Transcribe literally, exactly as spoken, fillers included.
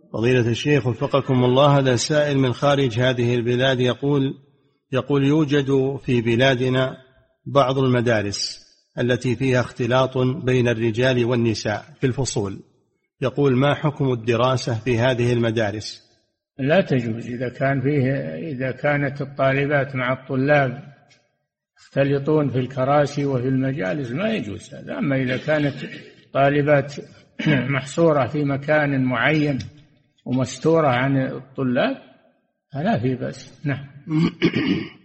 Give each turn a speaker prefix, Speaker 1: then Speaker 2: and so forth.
Speaker 1: فضيلة الشيخ وفقكم الله، هذا سائل من خارج هذه البلاد يقول يقول يوجد في بلادنا بعض المدارس التي فيها اختلاط بين الرجال والنساء في الفصول، يقول ما حكم الدراسة في هذه المدارس؟
Speaker 2: لا تجوز إذا كان فيه إذا كانت الطالبات مع الطلاب يختلطون في الكراسي وفي المجالس ما يجوز هذا. أما إذا كانت طالبات محصورة في مكان معين ومستورة عن الطلاب فلا في بأس. نعم.